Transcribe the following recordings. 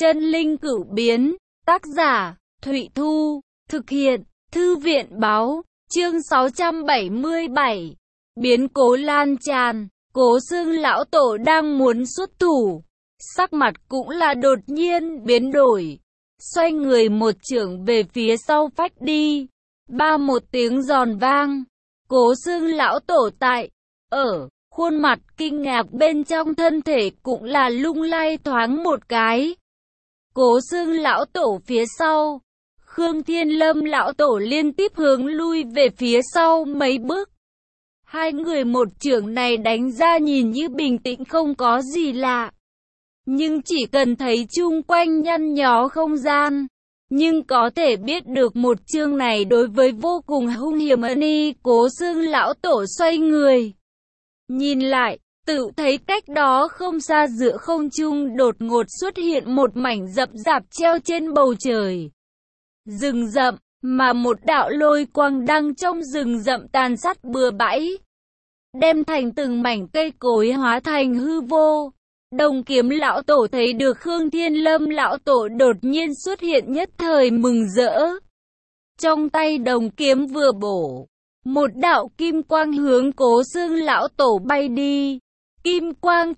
Chân linh cửu biến, tác giả, Thụy Thu, thực hiện, Thư viện báo, chương 677, biến cố lan tràn, Cố Xương lão tổ đang muốn xuất thủ, sắc mặt cũng là đột nhiên biến đổi, xoay người một chưởng về phía sau phách đi, một tiếng giòn vang, Cố Xương lão tổ khuôn mặt kinh ngạc bên trong thân thể cũng là lung lay thoáng một cái. Cố Xương lão tổ phía sau, Khương Thiên Lâm lão tổ liên tiếp hướng lui về phía sau mấy bước. Hai người một chưởng này đánh ra nhìn như bình tĩnh không có gì lạ. Nhưng chỉ cần thấy chung quanh nhăn nhó không gian, nhưng có thể biết được một chương này đối với vô cùng hung hiểm ân. Cố Xương lão tổ xoay người, nhìn lại, tự thấy cách đó không xa giữa không trung đột ngột xuất hiện một mảnh rậm rạp treo trên bầu trời. Rừng rậm, mà một đạo lôi quang đang trong rừng rậm tàn sát bừa bãi, đem thành từng mảnh cây cối hóa thành hư vô. Đồng Kiếm lão tổ thấy được Khương Thiên Lâm lão tổ đột nhiên xuất hiện nhất thời mừng rỡ. Trong tay đồng kiếm vừa bổ, một đạo kim quang hướng Cố Xương lão tổ bay đi. Kim quang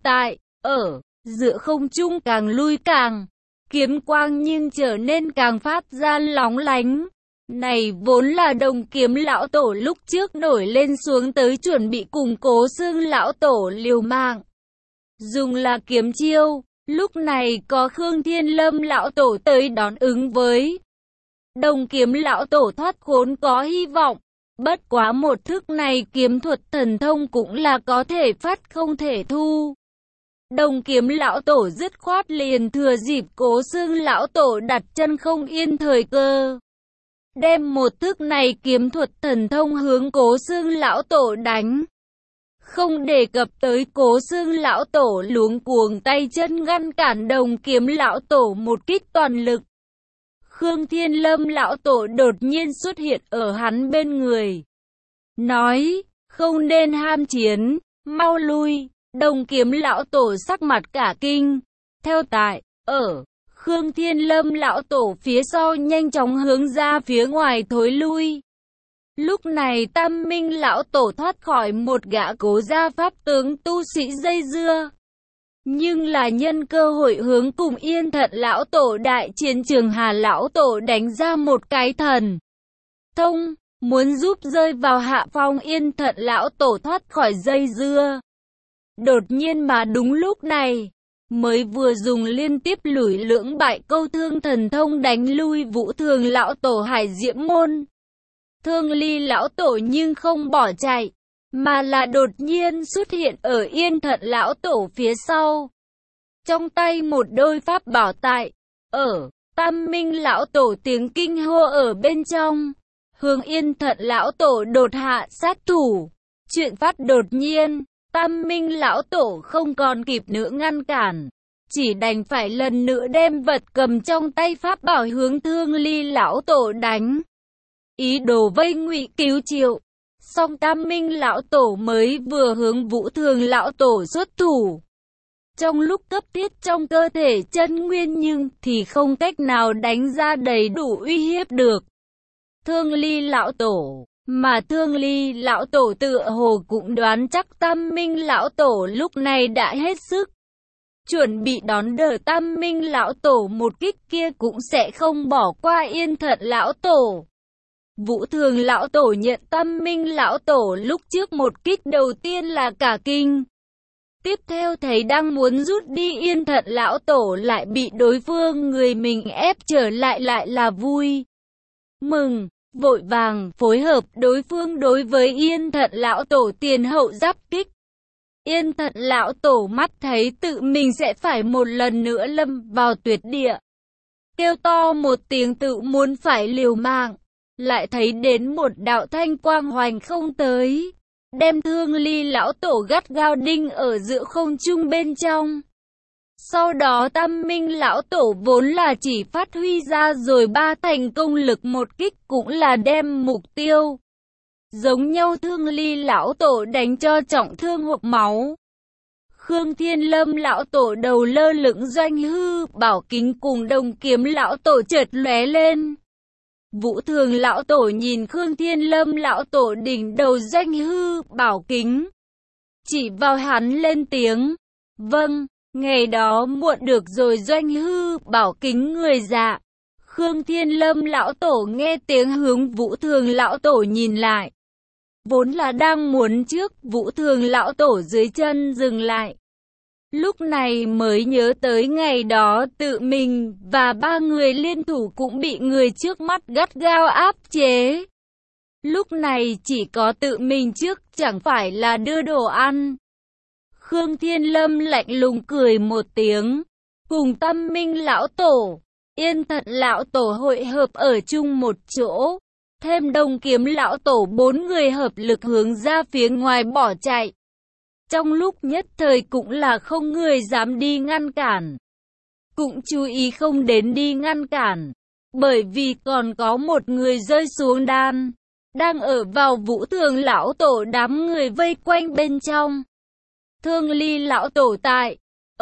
giữa không trung càng lui càng, kiếm quang nhưng trở nên càng phát ra lóng lánh. Này vốn là Đồng Kiếm lão tổ lúc trước nổi lên xuống tới chuẩn bị cùng Cố Xương lão tổ liều mạng, dùng là kiếm chiêu. Lúc này có Khương Thiên Lâm lão tổ tới đón ứng với Đồng Kiếm lão tổ thoát khốn có hy vọng. Bất quá một thức này kiếm thuật thần thông cũng là có thể phát không thể thu. Đồng Kiếm lão tổ dứt khoát liền thừa dịp Cố Xương lão tổ đặt chân không yên thời cơ, đem một thức này kiếm thuật thần thông hướng Cố Xương lão tổ đánh. Không đề cập tới Cố Xương lão tổ luống cuống tay chân ngăn cản Đồng Kiếm lão tổ một kích toàn lực. Khương Thiên Lâm lão tổ đột nhiên xuất hiện ở hắn bên người, nói, không nên ham chiến, mau lui. Đồng Kiếm lão tổ sắc mặt cả kinh, theo tại, Khương Thiên Lâm lão tổ phía sau nhanh chóng hướng ra phía ngoài thối lui. Lúc này Tam Minh lão tổ thoát khỏi một gã Cố gia pháp tướng tu sĩ dây dưa, nhưng là nhân cơ hội hướng cùng Yên Thận lão tổ đại chiến Trường Hà lão tổ đánh ra một cái thần thông, muốn giúp rơi vào hạ phong Yên Thận lão tổ thoát khỏi dây dưa. Đột nhiên mà đúng lúc này, mới vừa dùng liên tiếp lủi lưỡng bại câu thương thần thông đánh lui Vũ Thường lão tổ Hải Diễm môn. Thương Ly lão tổ nhưng không bỏ chạy, mà là đột nhiên xuất hiện ở Yên Thận lão tổ phía sau. Trong tay một đôi pháp bảo tại, Tam Minh lão tổ tiếng kinh hô ở bên trong, hướng Yên Thận lão tổ đột hạ sát thủ. Chuyện phát đột nhiên, Tam Minh lão tổ không còn kịp nữa ngăn cản, chỉ đành phải lần nữa đem vật cầm trong tay pháp bảo hướng Thương Ly lão tổ đánh, ý đồ vây ngụy cứu Triệu. Song Tam Minh lão tổ mới vừa hướng Vũ Thường lão tổ xuất thủ, trong lúc cấp thiết trong cơ thể chân nguyên nhưng thì không cách nào đánh ra đầy đủ uy hiếp được Thương Ly lão tổ. Mà Thương Ly lão tổ tựa hồ cũng đoán chắc Tam Minh lão tổ lúc này đã hết sức, chuẩn bị đón đỡ Tam Minh lão tổ một kích kia cũng sẽ không bỏ qua Yên Thận lão tổ. Vũ Thường lão tổ nhận Tam Minh lão tổ lúc trước một kích đầu tiên là cả kinh. Tiếp theo thấy đang muốn rút đi Yên Thận lão tổ lại bị đối phương người mình ép trở lại lại là vui mừng, vội vàng phối hợp đối phương đối với Yên Thận lão tổ tiền hậu giáp kích. Yên Thận lão tổ mắt thấy tự mình sẽ phải một lần nữa lâm vào tuyệt địa, kêu to một tiếng tự muốn phải liều mạng, lại thấy đến một đạo thanh quang hoành không tới, đem Thương Ly lão tổ gắt gao đinh ở giữa không trung bên trong. Sau đó Tam Minh lão tổ vốn là chỉ phát huy ra rồi ba thành công lực một kích cũng là đem mục tiêu giống nhau Thương Ly lão tổ đánh cho trọng thương hộc máu. Khương Thiên Lâm lão tổ đầu lơ lửng doanh hư, bảo kính cùng Đồng Kiếm lão tổ chợt lóe lên. Vũ Thường lão tổ nhìn Khương Thiên Lâm lão tổ đỉnh đầu doanh hư, bảo kính. Chỉ vào hắn lên tiếng. Vâng, ngày đó muộn được rồi doanh hư, bảo kính người dạ. Khương Thiên Lâm lão tổ nghe tiếng hướng Vũ Thường lão tổ nhìn lại. Vốn là đang muốn trước, Vũ Thường lão tổ dưới chân dừng lại. Lúc này mới nhớ tới ngày đó tự mình và ba người liên thủ cũng bị người trước mắt gắt gao áp chế. Lúc này chỉ có tự mình trước, chẳng phải là đưa đồ ăn. Khương Thiên Lâm lạnh lùng cười một tiếng, cùng Tâm Minh lão tổ, Yên Thận lão tổ hội hợp ở chung một chỗ, thêm Đồng Kiếm lão tổ, bốn người hợp lực hướng ra phía ngoài bỏ chạy. Trong lúc nhất thời cũng là không người dám đi ngăn cản. Cũng chú ý không đến đi ngăn cản, bởi vì còn có một người rơi xuống đan, đang ở vào Vũ Thường lão tổ đám người vây quanh bên trong. Thương Ly lão tổ tại,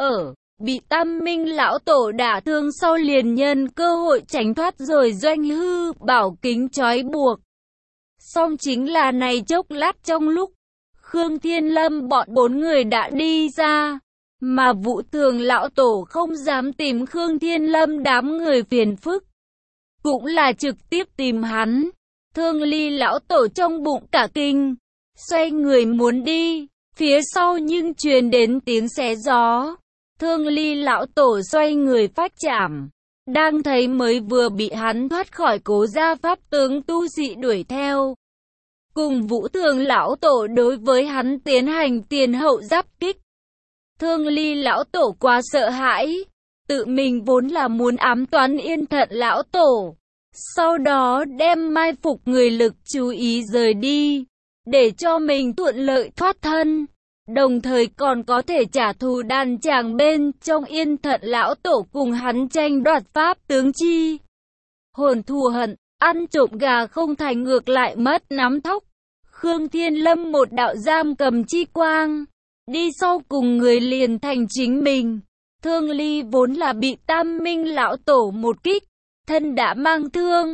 bị Tam Minh lão tổ đả thương sau liền nhân cơ hội tránh thoát rồi doanh hư, bảo kính trói buộc. Song chính là này chốc lát trong lúc Khương Thiên Lâm bọn bốn người đã đi ra, mà Vũ Thường lão tổ không dám tìm Khương Thiên Lâm đám người phiền phức, cũng là trực tiếp tìm hắn. Thương Ly lão tổ trong bụng cả kinh, xoay người muốn đi, phía sau nhưng truyền đến tiếng xé gió. Thương Ly lão tổ xoay người phát chảm, đang thấy mới vừa bị hắn thoát khỏi Cố gia pháp tướng tu sĩ đuổi theo. Cùng Vũ Thường lão tổ đối với hắn tiến hành tiền hậu giáp kích. Thương Ly lão tổ quá sợ hãi, tự mình vốn là muốn ám toán Yên Thận lão tổ, sau đó đem mai phục người lực chú ý rời đi, để cho mình thuận lợi thoát thân, đồng thời còn có thể trả thù đàn chàng bên trong Yên Thận lão tổ cùng hắn tranh đoạt pháp tướng chi. Hồn thù hận, ăn trộm gà không thành ngược lại mất nắm thóc. Khương Thiên Lâm một đạo giam cầm chi quang, đi sau cùng người liền thành chính mình. Thương Ly vốn là bị Tam Minh lão tổ một kích, thân đã mang thương,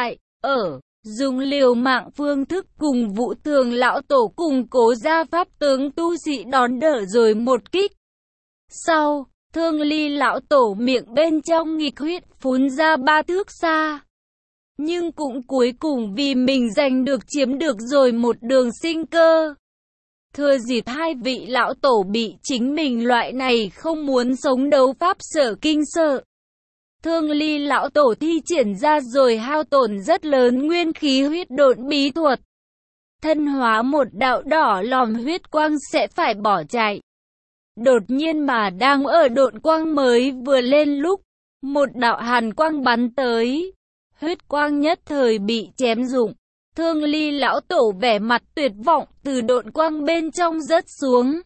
dùng liều mạng phương thức cùng Vũ Thường lão tổ cùng Cố gia pháp tướng tu sĩ đón đỡ rồi một kích. Sau, Thương Ly lão tổ miệng bên trong nghịch huyết phun ra 3 thước xa. Nhưng cũng cuối cùng vì mình giành được chiếm được rồi một đường sinh cơ. Thừa dịp hai vị lão tổ bị chính mình loại này không muốn sống đấu pháp sở kinh sợ, Thương Ly lão tổ thi triển ra rồi hao tổn rất lớn nguyên khí huyết độn bí thuật. Thân hóa một đạo đỏ lòm huyết quang sẽ phải bỏ chạy. Đột nhiên mà đang ở độn quang mới vừa lên lúc, một đạo hàn quang bắn tới. Huyết quang nhất thời bị chém rụng. Thương Ly lão tổ vẻ mặt tuyệt vọng từ độn quang bên trong rớt xuống.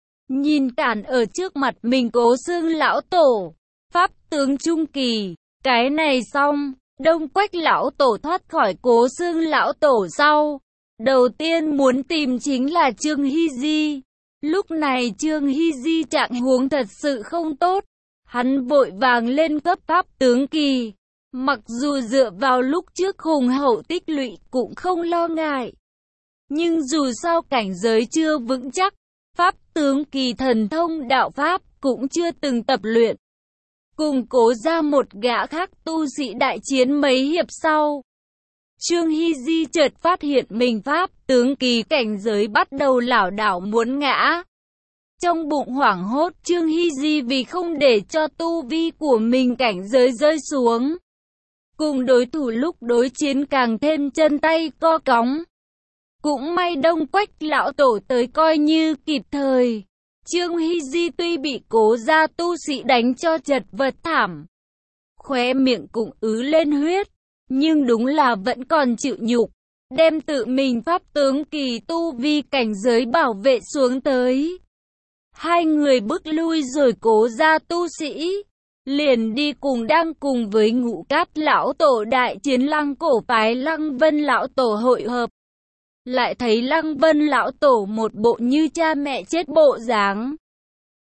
Nhìn cản ở trước mặt mình Cố Xương lão tổ, pháp tướng trung kỳ. Cái này xong, Đông Quách lão tổ thoát khỏi Cố Xương lão tổ sau. Đầu tiên muốn tìm chính là Trương Hy Di. Lúc này Trương Hy Di trạng huống thật sự không tốt. Hắn vội vàng lên cấp pháp tướng kỳ. Mặc dù dựa vào lúc trước hùng hậu tích lũy cũng không lo ngại, nhưng dù sao cảnh giới chưa vững chắc, pháp tướng kỳ thần thông đạo pháp cũng chưa từng tập luyện. Cùng Cố ra một gã khác tu sĩ đại chiến mấy hiệp sau, Trương Hy Di chợt phát hiện mình pháp tướng kỳ cảnh giới bắt đầu lảo đảo muốn ngã. Trong bụng hoảng hốt, Trương Hy Di vì không để cho tu vi của mình cảnh giới rơi xuống, cùng đối thủ lúc đối chiến càng thêm chân tay co cóng. Cũng may Đông Quách lão tổ tới coi như kịp thời. Trương Hy Di tuy bị Cố gia tu sĩ đánh cho chật vật thảm, khóe miệng cũng ứ lên huyết, nhưng đúng là vẫn còn chịu nhục, đem tự mình pháp tướng kỳ tu vi cảnh giới bảo vệ xuống tới. Hai người bước lui rồi Cố gia tu sĩ liền đi cùng đang cùng với Ngũ Cát lão tổ đại chiến Lăng cổ phái Lăng Vân lão tổ hội hợp. Lại thấy Lăng Vân lão tổ một bộ như cha mẹ chết bộ dáng,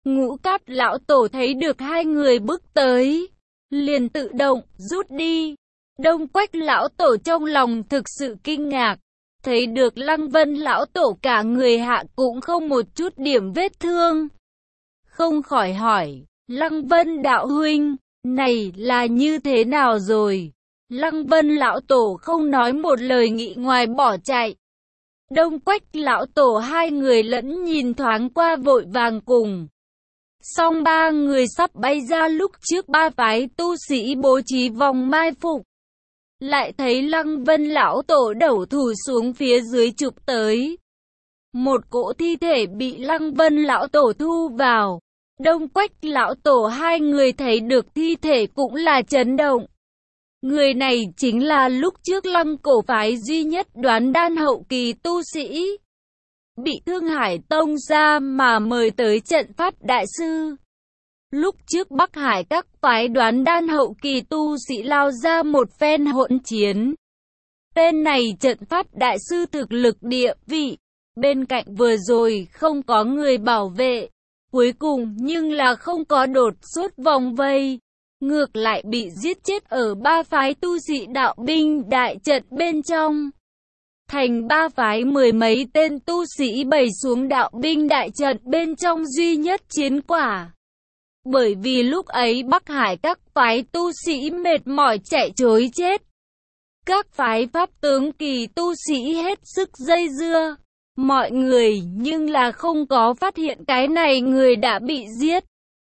Ngũ Cát lão tổ thấy được hai người bước tới, liền tự động rút đi. Đông Quách lão tổ trong lòng thực sự kinh ngạc, thấy được Lăng Vân lão tổ cả người hạ cũng không một chút điểm vết thương. Không khỏi hỏi, Lăng Vân đạo huynh, này là như thế nào rồi? Lăng Vân lão tổ không nói một lời nghị ngoài bỏ chạy. Đông Quách lão tổ hai người lẫn nhìn thoáng qua vội vàng cùng. Song ba người sắp bay ra lúc trước ba phái tu sĩ bố trí vòng mai phục. Lại thấy Lăng Vân lão tổ đẩu thủ xuống phía dưới chụp tới. Một cỗ thi thể bị Lăng Vân lão tổ thu vào. Đông Quách lão tổ hai người thấy được thi thể cũng là chấn động. Người này chính là lúc trước Lăng cổ phái duy nhất Đoán Đan hậu kỳ tu sĩ. Bị Thương Hải Tông ra mà mời tới trận pháp đại sư. Lúc trước Bắc Hải các phái Đoán Đan hậu kỳ tu sĩ lao ra một phen hỗn chiến. Tên này trận pháp đại sư thực lực địa vị. Bên cạnh vừa rồi không có người bảo vệ. Cuối cùng nhưng là không có đột xuất vòng vây. Ngược lại bị giết chết ở ba phái tu sĩ đạo binh đại trận bên trong. Thành ba phái mười mấy tên tu sĩ bày xuống đạo binh đại trận bên trong duy nhất chiến quả. Bởi vì lúc ấy Bắc Hải các phái tu sĩ mệt mỏi chạy trối chết. Các phái pháp tướng kỳ tu sĩ hết sức dây dưa. Mọi người nhưng là không có phát hiện cái này người đã bị giết.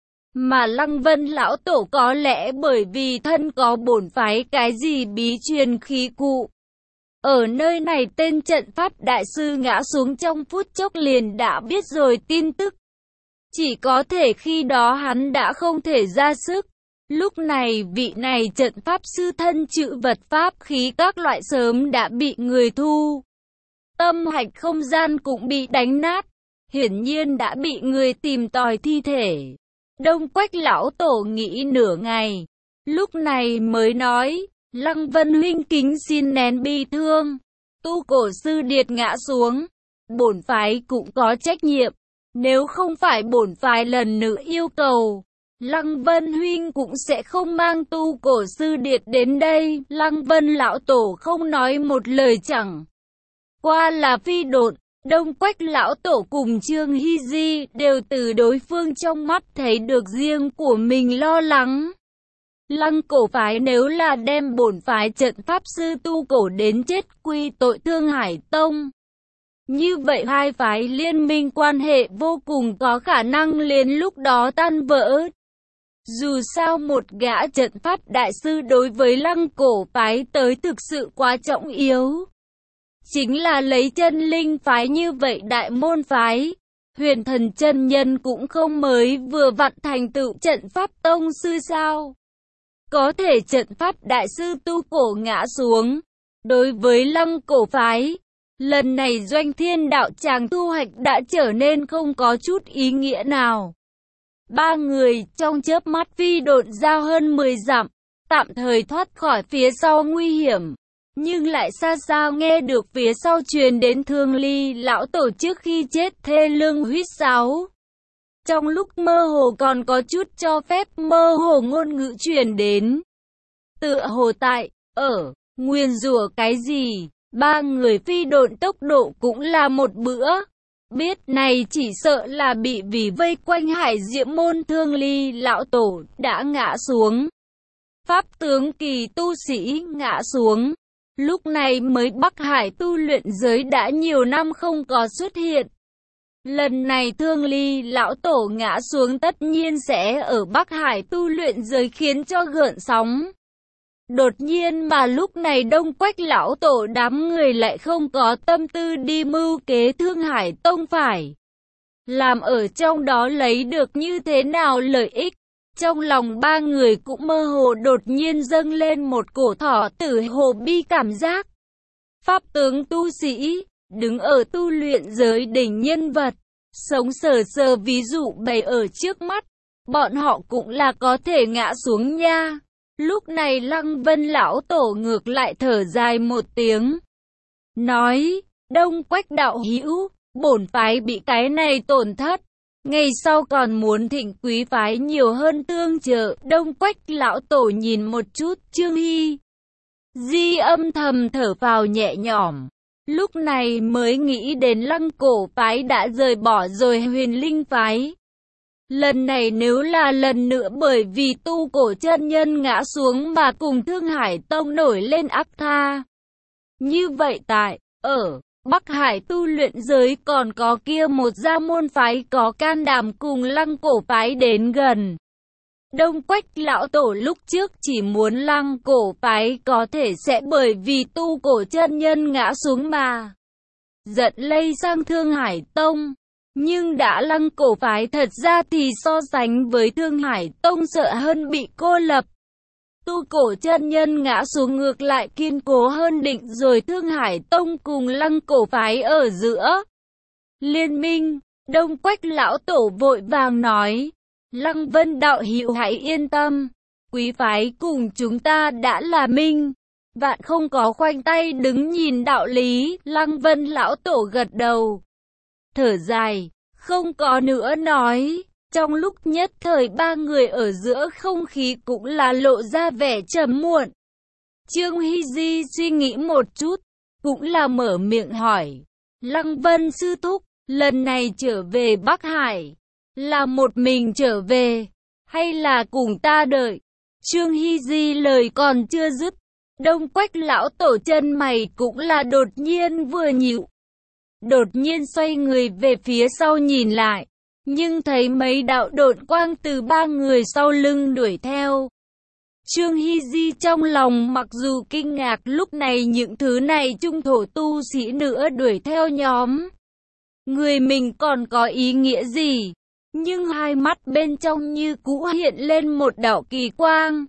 Mà Lăng Vân lão tổ có lẽ bởi vì thân có bổn phái cái gì bí truyền khí cụ. Ở nơi này tên trận pháp đại sư ngã xuống trong phút chốc liền đã biết rồi tin tức. Chỉ có thể khi đó hắn đã không thể ra sức. Lúc này vị này trận pháp sư thân chữ vật pháp khí các loại sớm đã bị người thu. Tâm hạch không gian cũng bị đánh nát. Hiển nhiên đã bị người tìm tòi thi thể. Đông Quách lão tổ nghĩ nửa ngày. Lúc này mới nói, Lăng Vân huynh kính xin nén bi thương. Tu cổ sư điệt ngã xuống. Bổn phái cũng có trách nhiệm. Nếu không phải bổn phái lần nữa yêu cầu, Lăng Vân huynh cũng sẽ không mang tu cổ sư điệt đến đây. Lăng Vân lão tổ không nói một lời chẳng qua là phi độn. Đông Quách lão tổ cùng Trương Hy Di đều từ đối phương trong mắt thấy được riêng của mình lo lắng. Lăng cổ phái nếu là đem bổn phái trận pháp sư tu cổ đến chết quy tội Thương Hải Tông. Như vậy hai phái liên minh quan hệ vô cùng có khả năng liền lúc đó tan vỡ. Dù sao một gã trận pháp đại sư đối với Lăng cổ phái tới thực sự quá trọng yếu. Chính là lấy chân linh phái như vậy đại môn phái. Huyền Thần chân nhân cũng không mới vừa vặn thành tựu trận pháp tông sư sao. Có thể trận pháp đại sư tu cổ ngã xuống. Đối với Lăng cổ phái, lần này Doanh Thiên đạo tràng thu hoạch đã trở nên không có chút ý nghĩa nào. Ba người trong chớp mắt phi độn ra hơn 10 dặm, tạm thời thoát khỏi phía sau nguy hiểm. Nhưng lại xa xa nghe được phía sau truyền đến Thương Ly lão tổ trước khi chết thê lương huýt sáo. Trong lúc mơ hồ còn có chút cho phép mơ hồ ngôn ngữ truyền đến. Tựa hồ tại, nguyền rủa cái gì, ba người phi độn tốc độ cũng là một bữa. Biết này chỉ sợ là bị vì vây quanh Hải Diễm môn Thương Ly lão tổ đã ngã xuống. Pháp tướng kỳ tu sĩ ngã xuống. Lúc này mới Bắc Hải tu luyện giới đã nhiều năm không có xuất hiện. Lần này Thương Ly lão tổ ngã xuống tất nhiên sẽ ở Bắc Hải tu luyện giới khiến cho gợn sóng. Đột nhiên mà lúc này Đông Quách lão tổ đám người lại không có tâm tư đi mưu kế Thương Hải Tông phải. Làm ở trong đó lấy được như thế nào lợi ích. Trong lòng ba người cũng mơ hồ đột nhiên dâng lên một cổ thỏ tử hồ bi cảm giác. Pháp tướng tu sĩ, đứng ở tu luyện giới đỉnh nhân vật, sống sờ sờ ví dụ bày ở trước mắt, bọn họ cũng là có thể ngã xuống nha. Lúc này Lăng Vân lão tổ ngược lại thở dài một tiếng. Nói, Đông Quách đạo hữu, bổn phái bị cái này tổn thất. Ngày sau còn muốn thịnh quý phái nhiều hơn tương trợ. Đông Quách lão tổ nhìn một chút Trương Hy Di âm thầm thở phào nhẹ nhõm. Lúc này mới nghĩ đến Lăng Cổ phái đã rời bỏ rồi Huyền Linh phái. Lần này nếu là lần nữa bởi vì Tu Cổ chân nhân ngã xuống mà cùng Thương Hải Tông nổi lên ác tha. Như vậy ở Bắc Hải tu luyện giới còn có kia một gia môn phái có can đảm cùng Lăng Cổ phái đến gần. Đông Quách lão tổ lúc trước chỉ muốn Lăng Cổ phái có thể sẽ bởi vì Tu Cổ chân nhân ngã xuống mà giận lây sang Thương Hải Tông. Nhưng đã Lăng Cổ phái thật ra thì so sánh với Thương Hải Tông sợ hơn bị cô lập. Tu Cổ chân nhân ngã xuống ngược lại kiên cố hơn, định rồi Thương Hải Tông cùng Lăng Cổ phái ở giữa liên minh. Đông Quách lão tổ vội vàng nói, Lăng Vân đạo hữu hãy yên tâm, quý phái cùng chúng ta đã là minh, vạn không có khoanh tay đứng nhìn đạo lý. Lăng Vân lão tổ gật đầu, thở dài, không có nữa nói. Trong lúc nhất thời ba người ở giữa không khí cũng là lộ ra vẻ trầm muộn. Trương Hy Di suy nghĩ một chút, cũng là mở miệng hỏi, Lăng Vân sư thúc, lần này trở về Bắc Hải, là một mình trở về, hay là cùng ta đợi? Trương Hy Di lời còn chưa dứt, Đông Quách lão tổ chân mày cũng là đột nhiên vừa nhíu. Đột nhiên xoay người về phía sau nhìn lại, nhưng thấy mấy đạo độn quang từ ba người sau lưng đuổi theo. Trương Hy Di trong lòng mặc dù kinh ngạc lúc này những thứ này trung thổ tu sĩ nữa đuổi theo nhóm người mình còn có ý nghĩa gì, nhưng hai mắt bên trong như cũ hiện lên một đạo kỳ quang.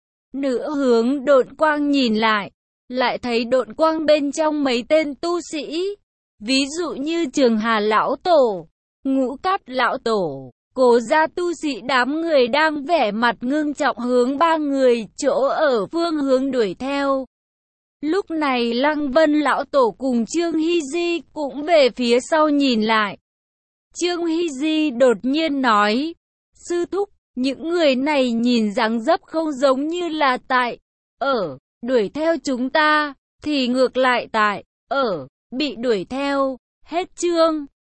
Nửa hướng độn quang nhìn lại thấy độn quang bên trong mấy tên tu sĩ, ví dụ như Trường Hà lão tổ, Ngũ Cát lão tổ, Cố gia tu sĩ, đám người đang vẻ mặt ngưng trọng hướng ba người chỗ ở phương hướng đuổi theo. Lúc này Lăng Vân lão tổ cùng Trương Hy Di cũng về phía sau nhìn lại. Trương Hy Di đột nhiên nói, sư thúc, những người này nhìn dáng dấp không giống như là đuổi theo chúng ta, thì ngược lại bị đuổi theo. Hết chương.